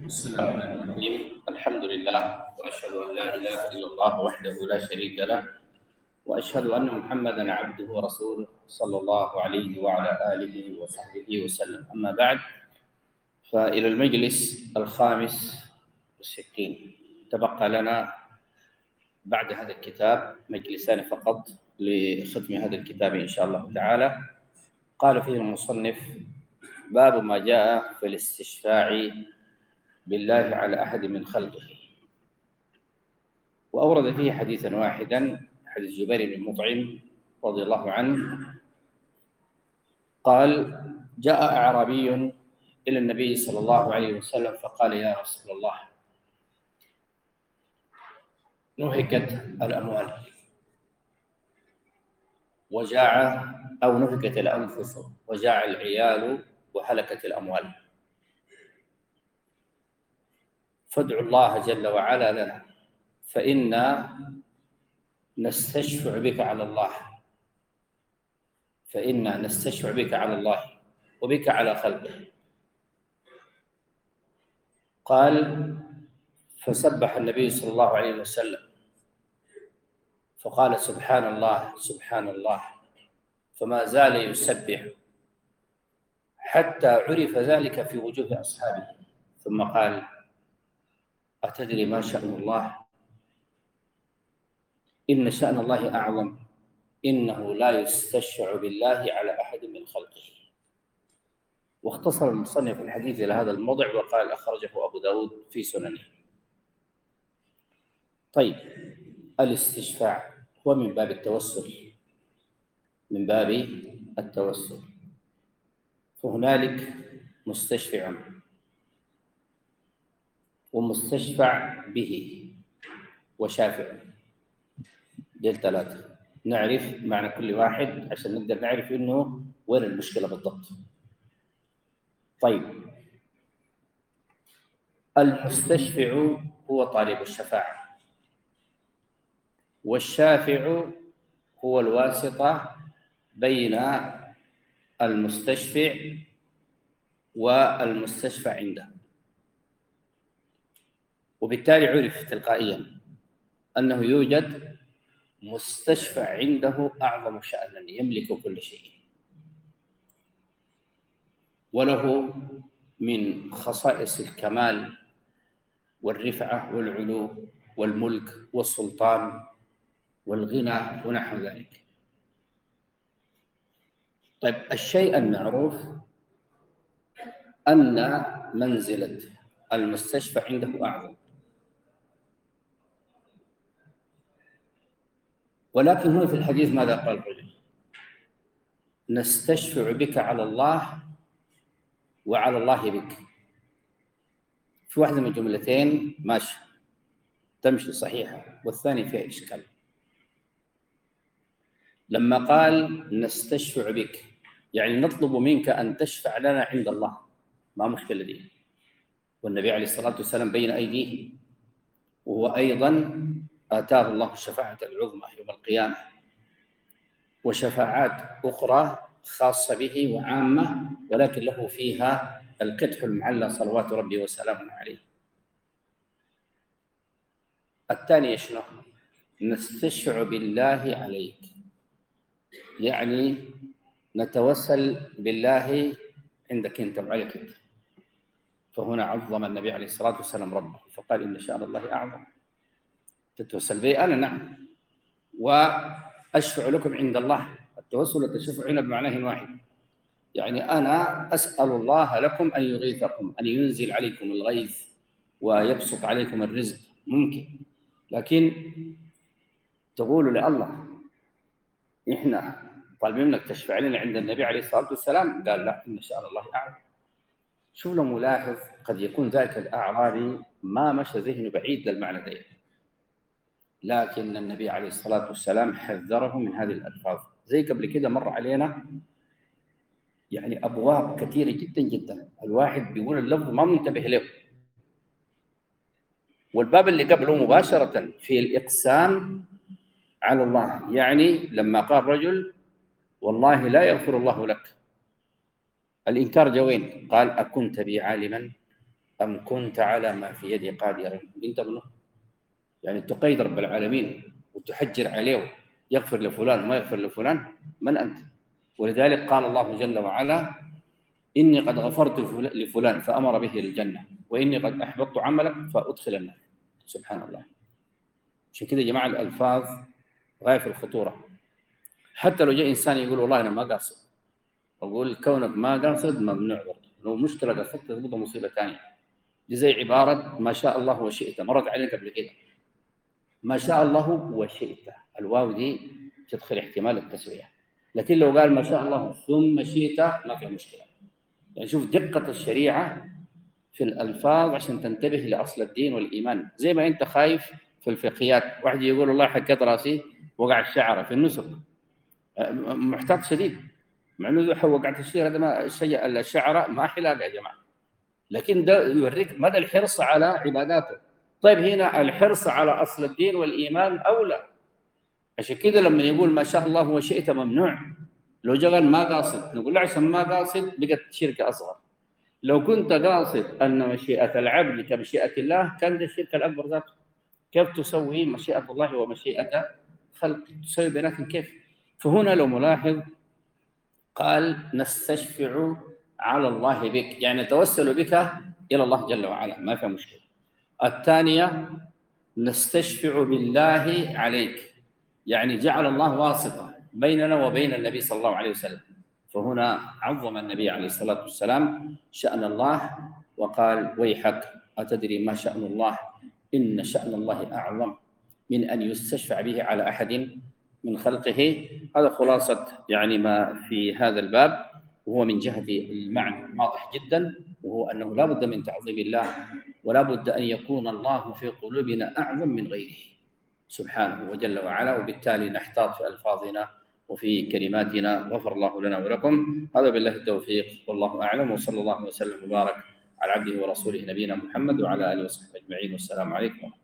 بسم الله الرحمن الرحيم. الحمد لله واشهد ان لا اله الا الله وحده لا شريك له واشهد ان محمدا عبده ورسوله صلى الله عليه وعلى اله وصحبه وسلم. اما بعد، فالى المجلس الخامس والستين. تبقى لنا بعد هذا الكتاب مجلسان فقط لختم هذا الكتاب ان شاء الله تعالى. قال فيه المصنف: باب ما جاء في الاستشفاع بالله على أحد من خلقه. وأورد فيه حديثا واحدا، حديث جبير بن مطعم رضي الله عنه قال: جاء أعرابي إلى النبي صلى الله عليه وسلم فقال: يا رسول الله، نهكت الأموال وجاع أو نهكت الأنفس وجاع العيال وهلكت الأموال، فادعوا الله جل وعلا لنا فإنا نستشفع بك على الله، فإنا نستشفع بك على الله وبك على خلقه. قال: فسبح النبي صلى الله عليه وسلم فقال: سبحان الله سبحان الله، فما زال يسبح حتى عرف ذلك في وجوه أصحابه، ثم قال: أتدري ما شأن الله؟ إن شأن الله أعظم، إنه لا يستشفع بالله على أحد من خلقه. واختصر المصنف الحديث إلى هذا الموضع وقال: أخرجه أبو داود في سننه. طيب، الاستشفاع هو من باب التوسل، من باب التوسل. فهنالك مستشفع ومستشفع به وشافع، ديل ثلاثة. نعرف معنى كل واحد عشان نقدر نعرف إنه وين المشكلة بالضبط. طيب، المستشفع هو طالب الشفاعة، والشافع هو الواسطة بين المستشفع والمستشفى عنده. وبالتالي عرف تلقائيا أنه يوجد مستشفى عنده أعظم شأنا، يملك كل شيء، وله من خصائص الكمال والرفعة والعلو والملك والسلطان والغنى ونحو ذلك. طيب، الشيء المعروف أن منزلة المستشفى عنده أعظم، ولكن هنا في الحديث ماذا قال الرجل؟ نستشفع بك على الله وعلى الله بك. في واحدة من الجملتين ماشي تمشي صحيحة، والثاني فيها إشكال. لما قال نستشفع بك يعني نطلب منك أن تشفع لنا عند الله، ما مشكلة دي، والنبي عليه الصلاة والسلام بين أيديه، وهو أيضا آتاه الله الشفاعة العظمى يوم القيامة، وشفاعات أخرى خاصة به وعامة، ولكن له فيها الكدح المعلى صلوات ربي وسلامه عليه. الثانية شنو؟ نستشفع بالله عليك، يعني نتوسل بالله عندك أنت وعليك أنت. فهنا عظم النبي عليه الصلاة والسلام ربه فقال: إن شأن الله أعظم. تتوسل بي أنا، نعم، وأشفع لكم عند الله. التوسل والتشفع هنا بمعناه واحد، يعني أنا أسأل الله لكم أن يغيثكم، أن ينزل عليكم الغيث ويبسط عليكم الرزق، ممكن، لكن تقولوا لله إحنا طالبين منك تشفع لنا عند النبي عليه الصلاة والسلام، قال: لا، إن شاء الله أعلم. شوف لو ملاحظ، قد يكون ذاك الأعرابي ما مشى ذهنه بعيد للمعنى ده، لكن النبي عليه الصلاة والسلام حذره من هذه الألفاظ. زي قبل كده مر علينا يعني أبواب كثيرة جدا جدا، الواحد بيقول اللفظ ما منتبه له. والباب اللي قبله مباشرة في الإقسام على الله، يعني لما قال رجل: والله لا يغفر الله لك، الإنكار جوين؟ قال: أكنت بي عالما؟ أم كنت على ما في يدي قادرا. أنت منه يعني تقيد رب العالمين وتحجر عليه يغفر لفلان وما يغفر لفلان؟ من أنت؟ ولذلك قال الله جل وعلا: إني قد غفرت لفلان فأمر به للجنة، وإني قد أحبطت عملك فأدخل النار. سبحان الله. عشان كده يا جماعة الألفاظ غاية في الخطورة. حتى لو جاء إنسان يقول والله أنا ما قاصد، أقول كونك ما قاصد ممنوع برضه. لو مشكلة قصدت تضبط مصيبة ثانية. دي زي عبارة ما شاء الله وشئت، مرت عليك قبل كده. ما شاء الله وشئت، الواو دي تدخل احتمال التسوية، لكن لو قال ما شاء الله ثم شئت ما في مشكلة. يعني شوف دقة الشريعة في الألفاظ عشان تنتبه لأصل الدين والإيمان. زي ما أنت خايف في الفقهيات، واحد يقول الله حكت راسي وقع الشعر في النسك، محتاط شديد، مع انه وقعت الشعر هذا ما الشعر ما حلاقه يا جماعه، لكن ده يوريك مدى الحرص على عباداته. طيب هنا الحرص على اصل الدين والايمان اولى. عشان كده لما يقول ما شاء الله وشئت ممنوع. لو جغل ما قاصد نقول له عشان ما قاصد بقت شركه اصغر. لو كنت قاصد ان مشيئه العبد كمشيئه الله كان ده الشرك الاكبر ذاته. كيف تسوي مشيئه الله ومشيئه خلق؟ تسوي بيناتهم كيف؟ فهنا لو ملاحظ قال نستشفع على الله بك، يعني نتوسل بك إلى الله جل وعلا، ما في مشكلة. الثانية نستشفع بالله عليك، يعني جعل الله واسطة بيننا وبين النبي صلى الله عليه وسلم. فهنا عظم النبي عليه الصلاة والسلام شأن الله وقال ويحك أتدري ما شأن الله؟ إن شأن الله أعظم من أن يستشفع به على أحد من خلقه. هذا خلاصة يعني ما في هذا الباب، وهو من جهة المعنى واضح جدا، وهو أنه لا بد من تعظيم الله، ولا بد أن يكون الله في قلوبنا أعظم من غيره سبحانه وجل وعلا، وبالتالي نحتاط في ألفاظنا وفي كلماتنا. غفر الله لنا ولكم. هذا بالله التوفيق، والله أعلم، وصلى الله وسلم وبارك على عبده ورسوله نبينا محمد وعلى آله وصحبه أجمعين، والسلام عليكم.